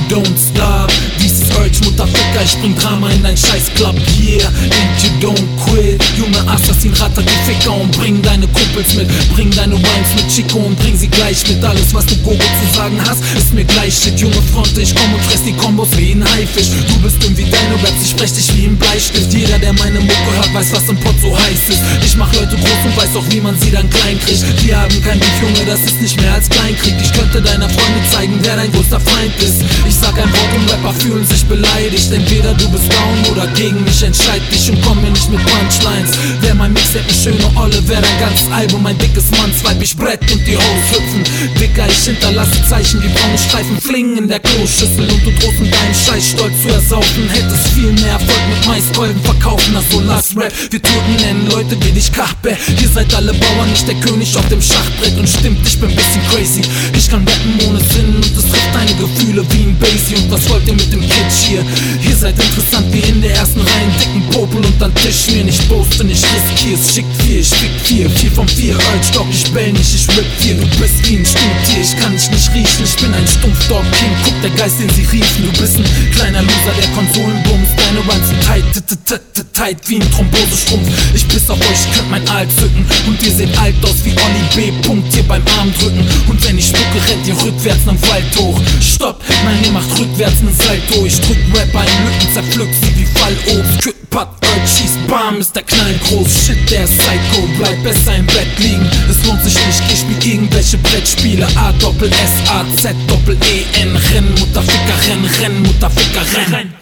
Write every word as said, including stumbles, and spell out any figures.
don't stop. Dies ist Urge, Mutterficker, ich bring Drama in dein Scheiß-Club. Yeah, and you don't quit. Junge Assassin, ratter die Ficker und bring deine Kumpels mit. Bring deine Rhymes mit Chico und bring sie gleich mit. Alles, was du Gogo zu sagen hast, ist mir gleich shit. Junge Fronte, ich komm und fress die Kombos wie ein Haifisch. Du bist dumm wie deine Raps, ich sprech dich wie ein Bleistift. Jeder, der meine Mucke hört, weiß, was im Pott so heiß ist. Ich mach Leute groß und weiß auch, wie man sie dann klein kriegt. Wir haben kein Beef, Junge, das ist nicht mehr als Kleinkrieg. Ich könnte deiner Freunde zeigen, wer dein größter Feind ist. Ich sag ein Wort und Rapper fühlen sich beleidigt. Entweder du bist down oder gegen mich, entscheid dich und komm mir nicht mit Punchlines. Wer mein Mixtape eine schöne Olle, wer dein ganzes Album, mein dickes Mann, Weib, ich Brett und die Hoes hüpfen. Dicker, ich hinterlasse Zeichen wie braune Streifen flingen in der Kloschüssel und du drohst mit deinem Scheiß stolz zu ersaufen. Hättest viel mehr Erfolg mit Maiskolben verkaufen, also lass Rap. Wir Türken nennen Leute wie dich Kahpe. Ihr seid alle Bauern, nicht der König auf dem Schachbrett. Und stimmt, ich bin bisschen crazy. Ich kann rappen ohne Sinn und es trifft deine Gefühle wie ein Basie. Und was wollt ihr mit dem Kitsch hier? Ihr seid interessant wie in der ersten Reihe, dicken Popel und dann Tisch mir. Nicht posten, ich riskiere es, schickt vier, ich fick vier, vier von vier. Urge, Dog, ich bell nicht, ich rip vier. Du bist wie ein Stinktier, ich kann dich nicht riechen. Ich bin ein Stumpfdog King, guck der Geist, den sie riefen. Du bist ein kleiner Loser, der Konsolen bumst. Deine Rhymes sind tight, tight, tight wie ein Thrombosestrumpf. Ich piss auf euch, könnt mein Aal zücken. Und ihr seht alt aus wie Olli B. Punkt hier beim Arm drücken. Und wenn ich spucke, rennt ihr rückwärts nen Wald hoch. Stopp, nein, ihr macht rückwärts nen Salto. Ich drück Rapper in Lücken, zerpflück sie wie Fallobst. Küttenpad, Urge, schießt, bam, ist der Knall groß. Shit, der ist Psycho, bleib besser im Bett liegen. Es lohnt sich nicht, ich spiel irgendwelche Brettspiele. A, Doppel S, A, Z, Doppel E, N. Renn, Mutterficker, renn, renn, Mutterficker, renn.